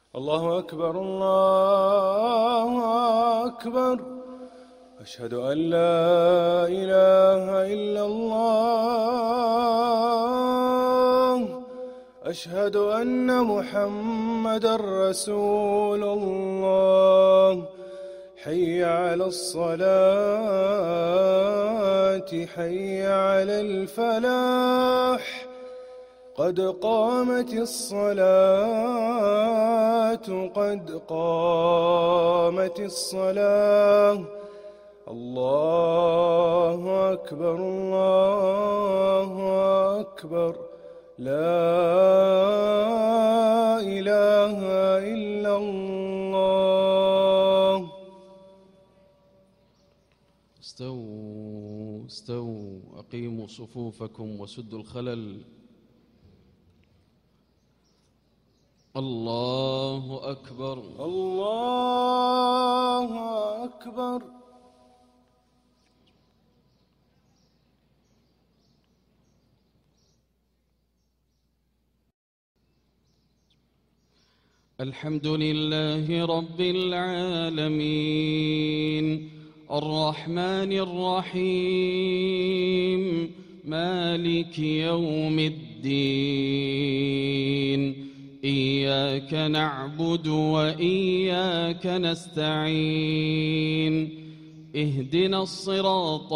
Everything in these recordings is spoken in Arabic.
الله أكبر الله أكبر. أشهد أن لا إله إلا الله. أشهد أن محمدًا رسول الله. حي على الصلاة حي على الفلاح. قد قامت الصلاة قد قامت الصلاة. الله أكبر الله أكبر. لا إله إلا الله. استووا استووا، أقيموا صفوفكم وسدوا الخلل. الله أكبر الله أكبر. الحمد لله رب العالمين، الرحمن الرحيم، مالك يوم الدين. إياك نعبد وإياك نستعين. اهدنا الصراط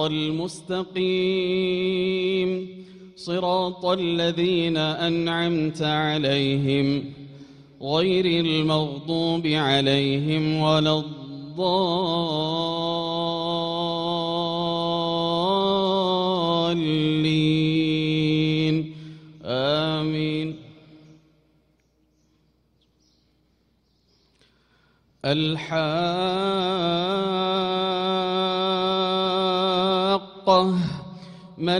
المستقيم، صراط الذين أنعمت عليهم غير المغضوب عليهم ولا الضالين. آمين. الحاقة ما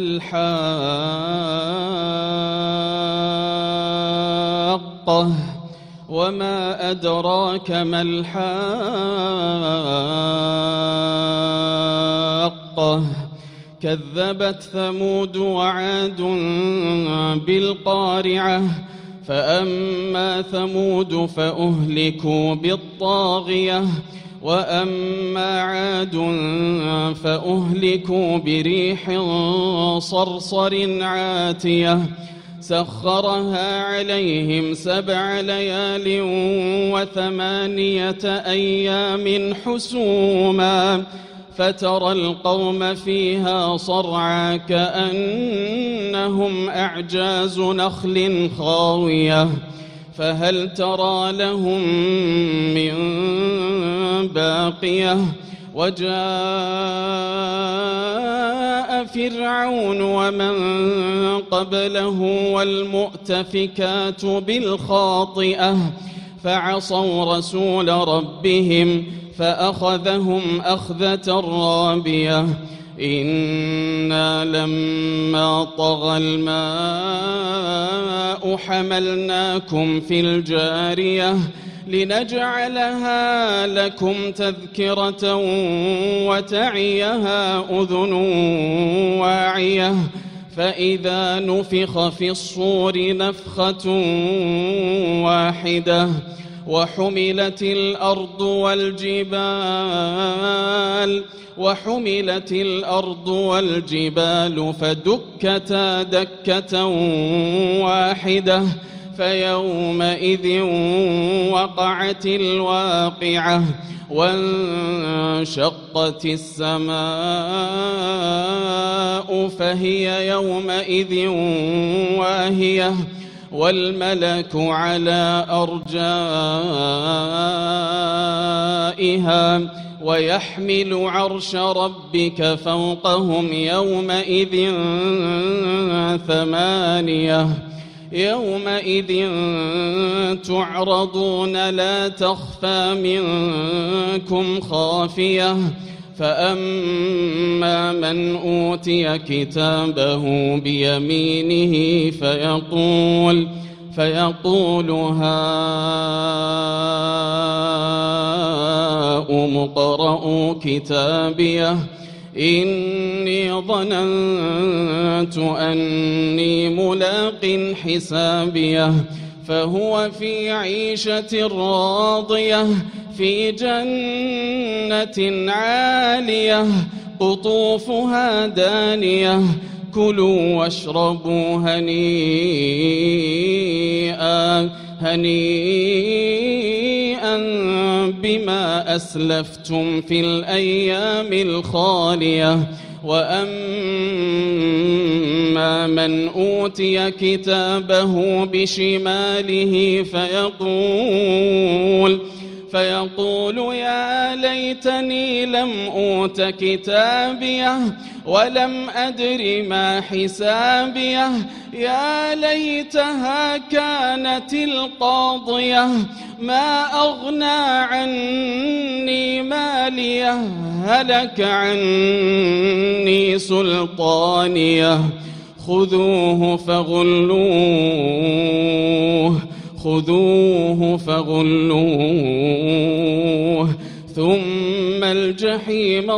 الحاقة وما أدراك ما الحاقة. كذبت ثمود وعاد بالقارعة. فأما ثمود فأهلكوا بالطاغية، وأما عاد فأهلكوا بريح صرصر عاتية سخرها عليهم 7 ليال و8 أيام حسوما، فترى القوم فيها صرعى كأنهم أعجاز نخل خاوية، فهل ترى لهم من باقية. وجاء فرعون ومن قبله والمؤتفكات بالخاطئة، فعصوا رسول ربهم فأخذهم أخذة رابية. إنا لما طغى الماء حملناكم في الجارية لنجعلها لكم تذكرة وتعيها أذن واعية. فإذا نفخ في الصور نفخة واحدة وحملت الأرض والجبال فدكتا دكة واحدة، فيومئذ وقعت الواقعة. وانشقت السماء فهي يومئذ واهية، والملك على أرجائها، ويحمل عرش ربك فوقهم يومئذ 8. يومئذ تعرضون لا تخفى منكم خافية. فأما من أوتي كتابه بيمينه فيقول هاؤم اقرءوا كتابيه إني ظننت أني ملاق حسابيه فهو في عيشة راضية في جنة عالية قطوفها دانية كلوا واشربوا هنيئا بما أسلفتم في الأيام الخالية وأما من أوتي كتابه بشماله فيقول يا ليتني لم أوت كتابيه ولم أدر ما حسابيه يا ليتها كانت القاضية ما أغنى عني ماليه هلك عني سلطانيه خذوه فغلوه ثم الجحيم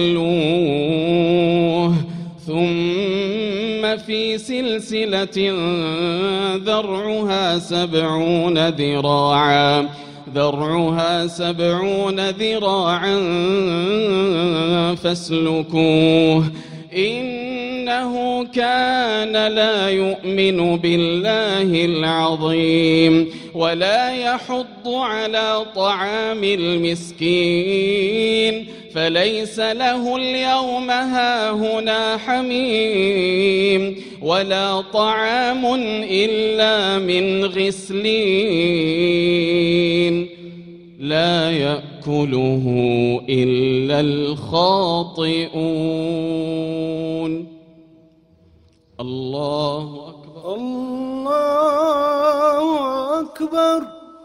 صلوه ثم في سلسلة ذرعها 70 ذراعا فاسلكوه إنه كان لا يؤمن بالله العظيم ولا يحض على طعام المسكين فليس له اليوم هاهنا حميم ولا طعام إلا من غسلين لا يأكله إلا الخاطئون. الله أكبر الله أكبر.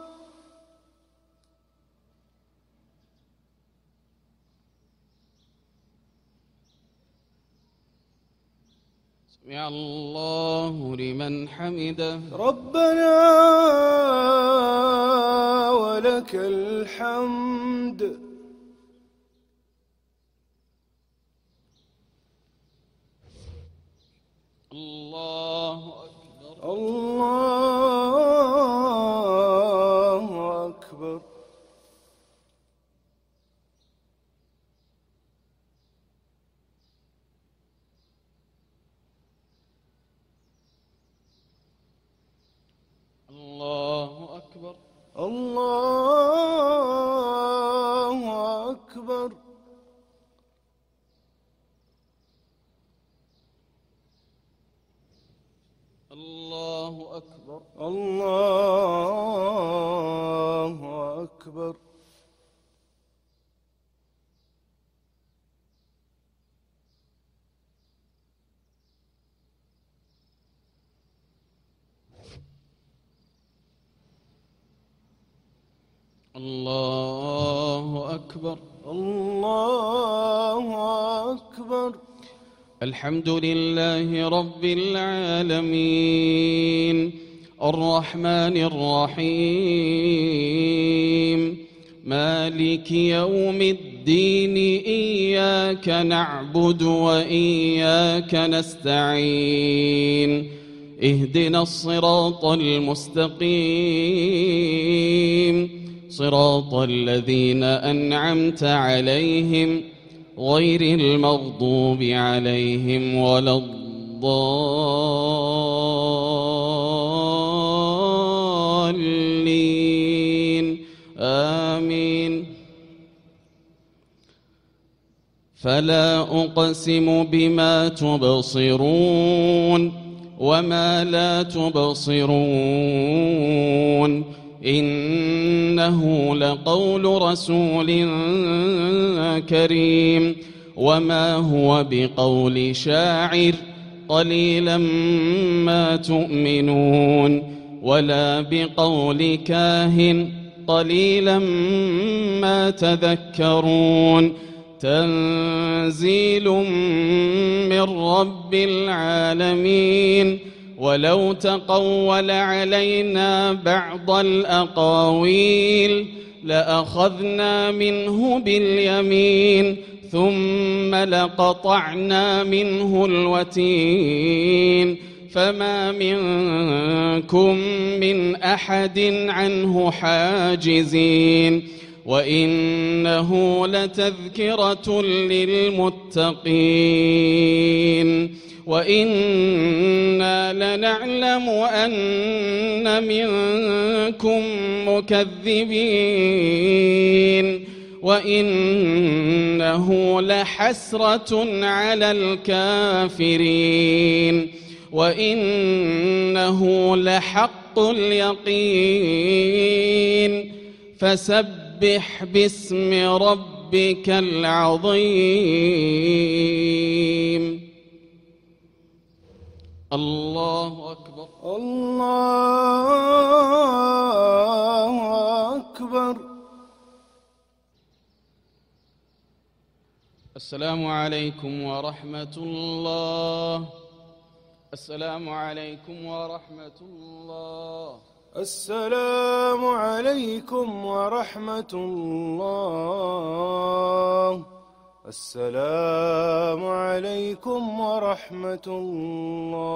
سمع الله لمن حمده ربنا ولك الحمد. الله أكبر الله أكبر. الله أكبر الله أكبر. الله أكبر الله أكبر. الله أكبر الله أكبر. الحمد لله رب العالمين الرحمن الرحيم مالك يوم الدين إياك نعبد وإياك نستعين اهدنا الصراط المستقيم صراط الذين أنعمت عليهم غير المغضوب عليهم ولا الضالين آمين. فلا أقسم بما تبصرون وما لا تبصرون إنه لقول رسول كريم وما هو بقول شاعر قليلا ما تؤمنون ولا بقول كاهن قليلا ما تذكرون تنزيل من رب العالمين ولو تقول علينا بعض الأقاويل لأخذنا منه باليمين ثم لقطعنا منه الوتين فما منكم من أحد عنه حاجزين وإنه لتذكرة للمتقين وإنا لنعلم أن منكم مكذبين وإنه لحسرة على الكافرين وإنه لحق اليقين فسبح باسم ربك العظيم. الله أكبر. الله أكبر. السلام عليكم ورحمة الله. السلام عليكم ورحمة الله. السلام عليكم ورحمة الله. السلام عليكم ورحمة الله.